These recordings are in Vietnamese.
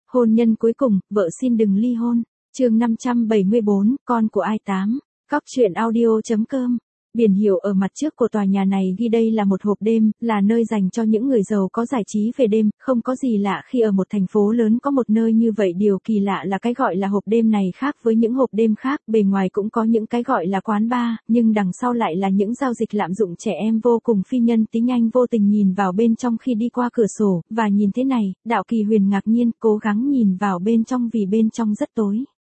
Hôn nhân cuối cùng, vợ xin đừng ly hôn. Chương 574, con của ai 8. Cóc truyện audio.com. Biển hiệu ở mặt trước của tòa nhà này ghi đây là một hộp đêm, là nơi dành cho những người giàu có giải trí về đêm, không có gì lạ khi ở một thành phố lớn có một nơi như vậy. Điều kỳ lạ là cái gọi là hộp đêm này khác với những hộp đêm khác, bề ngoài cũng có những cái gọi là quán bar, nhưng đằng sau lại là những giao dịch lạm dụng trẻ em vô cùng phi nhân. Tí Nhanh vô tình nhìn vào bên trong khi đi qua cửa sổ, và nhìn thế này, Đạo Kỳ Huyền ngạc nhiên, cố gắng nhìn vào bên trong vì bên trong rất tối.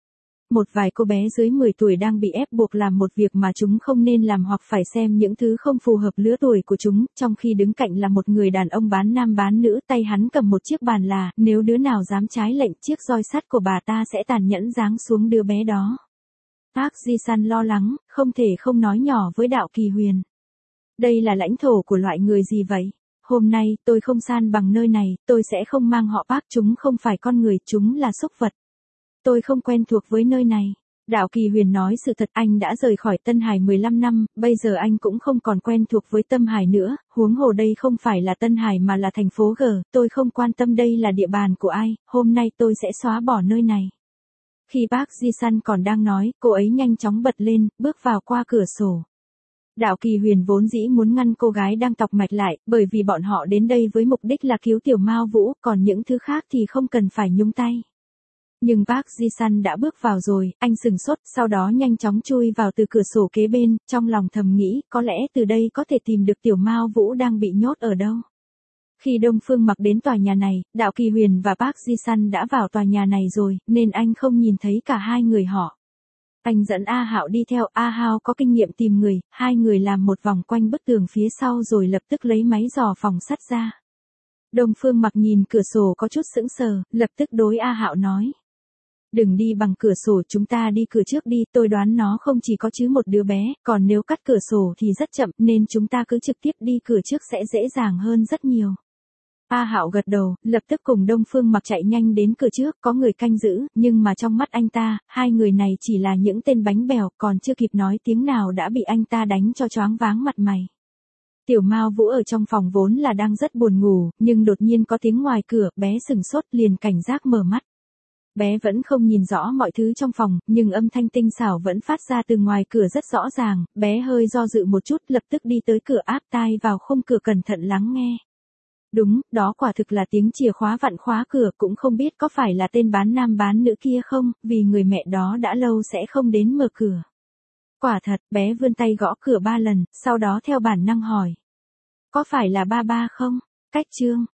Một vài cô bé dưới 10 tuổi đang bị ép buộc làm một việc mà chúng không nên làm hoặc phải xem những thứ không phù hợp lứa tuổi của chúng, trong khi đứng cạnh là một người đàn ông bán nam bán nữ, tay hắn cầm một chiếc bàn là, nếu đứa nào dám trái lệnh, chiếc roi sắt của bà ta sẽ tàn nhẫn giáng xuống đứa bé đó. Park Ji-san lo lắng, không thể không nói nhỏ với Đạo Kỳ Huyền. Đây là lãnh thổ của loại người gì vậy? Hôm nay, tôi không san bằng nơi này, tôi sẽ không mang họ Park, chúng không phải con người, chúng là súc vật. Tôi không quen thuộc với nơi này. Đạo Kỳ Huyền nói sự thật, anh đã rời khỏi Tân Hải 15 năm, bây giờ anh cũng không còn quen thuộc với Tâm Hải nữa, huống hồ đây không phải là Tân Hải mà là thành phố G, tôi không quan tâm đây là địa bàn của ai, hôm nay tôi sẽ xóa bỏ nơi này. Khi Park Ji-san còn đang nói, cô ấy nhanh chóng bật lên, bước vào qua cửa sổ. Đạo Kỳ Huyền vốn dĩ muốn ngăn cô gái đang tọc mạch lại, bởi vì bọn họ đến đây với mục đích là cứu Tiểu Mao Vũ, còn những thứ khác thì không cần phải nhúng tay. Nhưng Park Ji-san đã bước vào rồi, anh sừng sốt, sau đó nhanh chóng chui vào từ cửa sổ kế bên, trong lòng thầm nghĩ, có lẽ từ đây có thể tìm được Tiểu Mao Vũ đang bị nhốt ở đâu. Khi Đông Phương Mặc đến tòa nhà này, Đạo Kỳ Huyền và Park Ji-san đã vào tòa nhà này rồi, nên anh không nhìn thấy cả hai người họ. Anh dẫn A Hạo đi theo, A Hạo có kinh nghiệm tìm người, hai người làm một vòng quanh bức tường phía sau rồi lập tức lấy máy dò phòng sắt ra. Đông Phương Mặc nhìn cửa sổ có chút sững sờ, lập tức đối A Hạo nói. Đừng đi bằng cửa sổ, chúng ta đi cửa trước đi, tôi đoán nó không chỉ có chứ một đứa bé, còn nếu cắt cửa sổ thì rất chậm, nên chúng ta cứ trực tiếp đi cửa trước sẽ dễ dàng hơn rất nhiều. A Hạo gật đầu, lập tức cùng Đông Phương Mặc chạy nhanh đến cửa trước, có người canh giữ, nhưng mà trong mắt anh ta, hai người này chỉ là những tên bánh bèo, còn chưa kịp nói tiếng nào đã bị anh ta đánh cho choáng váng mặt mày. Tiểu Mao Vũ ở trong phòng vốn là đang rất buồn ngủ, nhưng đột nhiên có tiếng ngoài cửa, bé sừng sốt liền cảnh giác mở mắt. Bé vẫn không nhìn rõ mọi thứ trong phòng, nhưng âm thanh tinh xảo vẫn phát ra từ ngoài cửa rất rõ ràng, bé hơi do dự một chút, lập tức đi tới cửa áp tai vào khung cửa cẩn thận lắng nghe. Đúng, đó quả thực là tiếng chìa khóa vặn khóa cửa, cũng không biết có phải là tên bán nam bán nữ kia không, vì người mẹ đó đã lâu sẽ không đến mở cửa. Quả thật, bé vươn tay gõ cửa 3 lần, sau đó theo bản năng hỏi. Có phải là ba ba không? Cách chương.